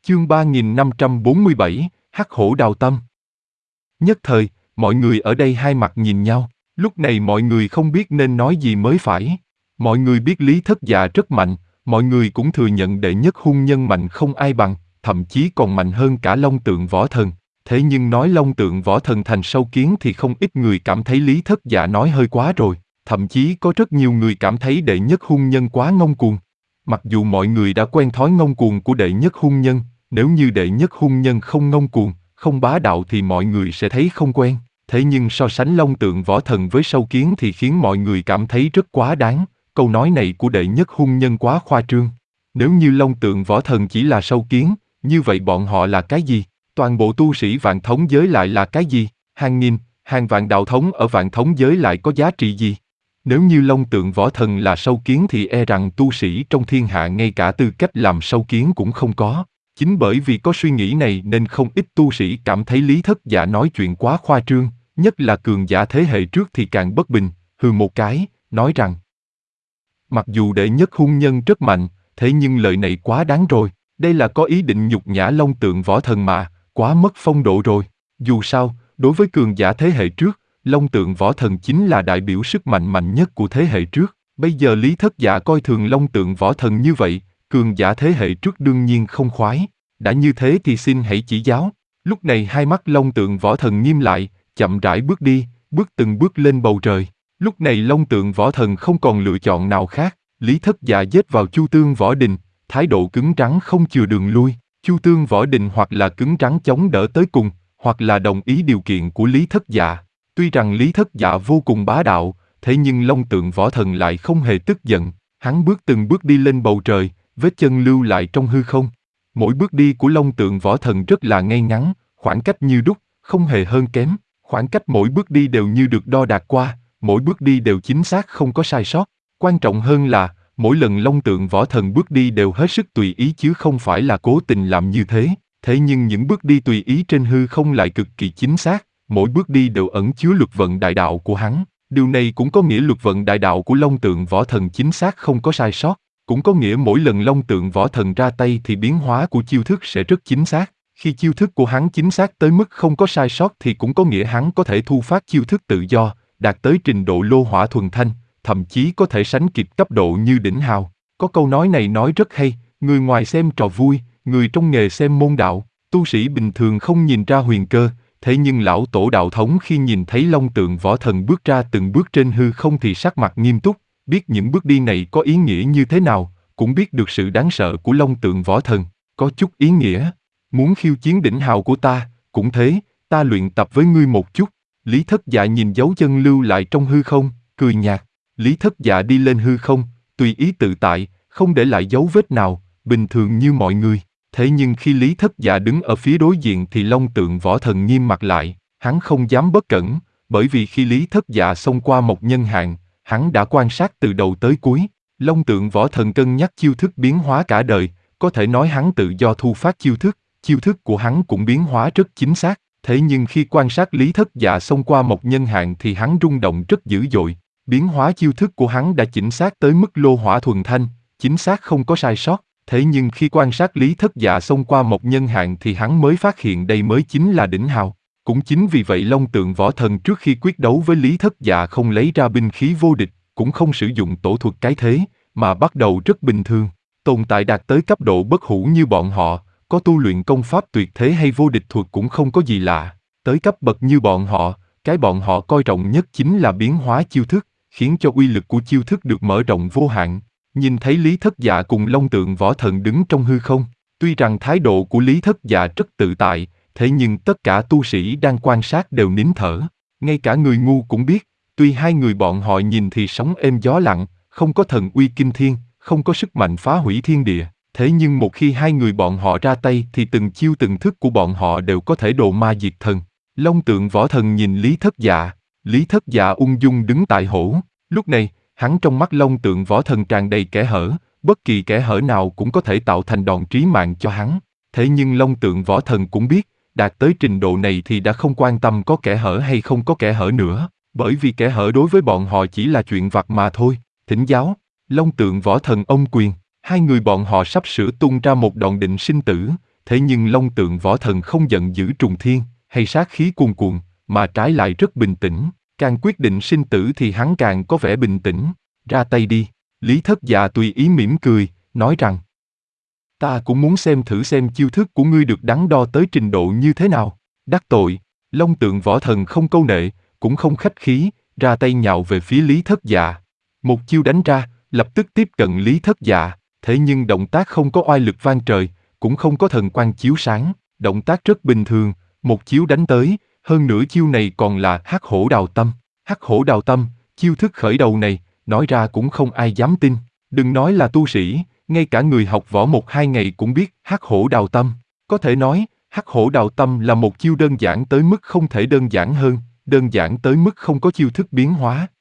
Chương 3547, Hắc hổ đào tâm. Nhất thời, mọi người ở đây hai mặt nhìn nhau, lúc này mọi người không biết nên nói gì mới phải. Mọi người biết Lý Thất Dạ rất mạnh, mọi người cũng thừa nhận đệ nhất hung nhân mạnh không ai bằng, thậm chí còn mạnh hơn cả Long Tượng Võ Thần. Thế nhưng nói Long Tượng Võ Thần thành sâu kiến thì không ít người cảm thấy Lý Thất Dạ nói hơi quá rồi, thậm chí có rất nhiều người cảm thấy đệ nhất hung nhân quá ngông cuồng. Mặc dù mọi người đã quen thói ngông cuồng của đệ nhất hung nhân, nếu như đệ nhất hung nhân không ngông cuồng, không bá đạo thì mọi người sẽ thấy không quen. Thế nhưng so sánh Long Tượng Võ Thần với sâu kiến thì khiến mọi người cảm thấy rất quá đáng. Câu nói này của đệ nhất hung nhân quá khoa trương. Nếu như Long Tượng Võ Thần chỉ là sâu kiến, như vậy bọn họ là cái gì? Toàn bộ tu sĩ vạn thống giới lại là cái gì? Hàng nghìn, hàng vạn đạo thống ở vạn thống giới lại có giá trị gì? Nếu như Long Tượng Võ Thần là sâu kiến thì e rằng tu sĩ trong thiên hạ ngay cả tư cách làm sâu kiến cũng không có. Chính bởi vì có suy nghĩ này nên không ít tu sĩ cảm thấy Lý Thất Dạ nói chuyện quá khoa trương, nhất là cường giả thế hệ trước thì càng bất bình, hừ một cái, nói rằng mặc dù đệ nhất hung nhân rất mạnh, thế nhưng lời này quá đáng rồi, đây là có ý định nhục nhã Long Tượng Võ Thần mà, quá mất phong độ rồi. Dù sao, đối với cường giả thế hệ trước, Long Tượng Võ Thần chính là đại biểu sức mạnh mạnh nhất của thế hệ trước. Bây giờ Lý Thất Dạ coi thường Long Tượng Võ Thần như vậy, cường giả thế hệ trước đương nhiên không khoái. Đã như thế thì xin hãy chỉ giáo. Lúc này hai mắt Long Tượng Võ Thần nghiêm lại, chậm rãi bước đi, bước từng bước lên bầu trời. Lúc này Long Tượng Võ Thần không còn lựa chọn nào khác. Lý Thất Dạ giết vào Chu Tương Võ Đình, thái độ cứng rắn không chừa đường lui. Chu Tương Võ Đình hoặc là cứng rắn chống đỡ tới cùng, hoặc là đồng ý điều kiện của Lý Thất Dạ. Tuy rằng Lý Thất Dạ vô cùng bá đạo, thế nhưng Long Tượng Võ Thần lại không hề tức giận. Hắn bước từng bước đi lên bầu trời, vết chân lưu lại trong hư không. Mỗi bước đi của Long Tượng Võ Thần rất là ngay ngắn, khoảng cách như đúc, không hề hơn kém. Khoảng cách mỗi bước đi đều như được đo đạc qua, mỗi bước đi đều chính xác không có sai sót. Quan trọng hơn là, mỗi lần Long Tượng Võ Thần bước đi đều hết sức tùy ý chứ không phải là cố tình làm như thế. Thế nhưng những bước đi tùy ý trên hư không lại cực kỳ chính xác, mỗi bước đi đều ẩn chứa luật vận đại đạo của hắn. Điều này cũng có nghĩa luật vận đại đạo của Long Tượng Võ Thần chính xác không có sai sót. Cũng có nghĩa mỗi lần Long Tượng Võ Thần ra tay thì biến hóa của chiêu thức sẽ rất chính xác. Khi chiêu thức của hắn chính xác tới mức không có sai sót thì cũng có nghĩa hắn có thể thu phát chiêu thức tự do, đạt tới trình độ lô hỏa thuần thanh, thậm chí có thể sánh kịp cấp độ như đỉnh hào. Có câu nói này nói rất hay, người ngoài xem trò vui, người trong nghề xem môn đạo. Tu sĩ bình thường không nhìn ra huyền cơ, thế nhưng lão tổ đạo thống khi nhìn thấy Long Tượng Võ Thần bước ra từng bước trên hư không thì sắc mặt nghiêm túc, biết những bước đi này có ý nghĩa như thế nào, cũng biết được sự đáng sợ của Long Tượng Võ Thần, có chút ý nghĩa. Muốn khiêu chiến đỉnh hào của ta, cũng thế, ta luyện tập với ngươi một chút. Lý Thất Dạ nhìn dấu chân lưu lại trong hư không, cười nhạt. Lý Thất Dạ đi lên hư không, tùy ý tự tại, không để lại dấu vết nào, bình thường như mọi người. Thế nhưng khi Lý Thất Dạ đứng ở phía đối diện thì Long Tượng Võ Thần nghiêm mặt lại, hắn không dám bất cẩn, bởi vì khi Lý Thất Dạ xông qua một nhân hạn, hắn đã quan sát từ đầu tới cuối. Long Tượng Võ Thần cân nhắc chiêu thức biến hóa cả đời, có thể nói hắn tự do thu phát chiêu thức của hắn cũng biến hóa rất chính xác. Thế nhưng khi quan sát Lý Thất Dạ xông qua một nhân hạn thì hắn rung động rất dữ dội. Biến hóa chiêu thức của hắn đã chính xác tới mức lô hỏa thuần thanh, chính xác không có sai sót. Thế nhưng khi quan sát Lý Thất Dạ xông qua một nhân hạn thì hắn mới phát hiện đây mới chính là đỉnh hào. Cũng chính vì vậy Long Tượng Võ Thần trước khi quyết đấu với Lý Thất Dạ không lấy ra binh khí vô địch, cũng không sử dụng tổ thuật cái thế, mà bắt đầu rất bình thường. Tồn tại đạt tới cấp độ bất hủ như bọn họ, có tu luyện công pháp tuyệt thế hay vô địch thuật cũng không có gì lạ. Tới cấp bậc như bọn họ, cái bọn họ coi trọng nhất chính là biến hóa chiêu thức, khiến cho uy lực của chiêu thức được mở rộng vô hạn. Nhìn thấy Lý Thất Dạ cùng Long Tượng Võ Thần đứng trong hư không, tuy rằng thái độ của Lý Thất Dạ rất tự tại, thế nhưng tất cả tu sĩ đang quan sát đều nín thở. Ngay cả người ngu cũng biết, tuy hai người bọn họ nhìn thì sóng êm gió lặng, không có thần uy kinh thiên, không có sức mạnh phá hủy thiên địa. Thế nhưng một khi hai người bọn họ ra tay thì từng chiêu từng thức của bọn họ đều có thể độ ma diệt thần. Long Tượng Võ Thần nhìn Lý Thất Dạ ung dung đứng tại hổ. Lúc này, hắn trong mắt Long Tượng Võ Thần tràn đầy kẽ hở, bất kỳ kẽ hở nào cũng có thể tạo thành đòn trí mạng cho hắn. Thế nhưng Long Tượng Võ Thần cũng biết, đạt tới trình độ này thì đã không quan tâm có kẽ hở hay không có kẽ hở nữa, bởi vì kẽ hở đối với bọn họ chỉ là chuyện vặt mà thôi. Thỉnh giáo, Long Tượng Võ Thần ôm quyền. Hai người bọn họ sắp sửa tung ra một đòn định sinh tử, Thế nhưng Long Tượng Võ Thần không giận dữ trùng thiên, hay sát khí cuồn cuộn, mà trái lại rất bình tĩnh. Càng quyết định sinh tử thì hắn càng có vẻ bình tĩnh. Ra tay đi. Lý Thất Dạ tùy ý mỉm cười, nói rằng: ta cũng muốn xem thử xem chiêu thức của ngươi được đắn đo tới trình độ như thế nào. Đắc tội, Long Tượng Võ Thần không câu nệ, cũng không khách khí, ra tay nhào về phía Lý Thất Dạ. Một chiêu đánh ra, lập tức tiếp cận Lý Thất Dạ, thế nhưng động tác không có oai lực vang trời, cũng không có thần quang chiếu sáng, động tác rất bình thường, một chiếu đánh tới, hơn nữa chiêu này còn là Hắc Hổ Đào Tâm. Hắc Hổ Đào Tâm, chiêu thức khởi đầu này, nói ra cũng không ai dám tin, đừng nói là tu sĩ, ngay cả người học võ 1-2 ngày cũng biết Hắc Hổ Đào Tâm. Có thể nói, Hắc Hổ Đào Tâm là một chiêu đơn giản tới mức không thể đơn giản hơn, đơn giản tới mức không có chiêu thức biến hóa.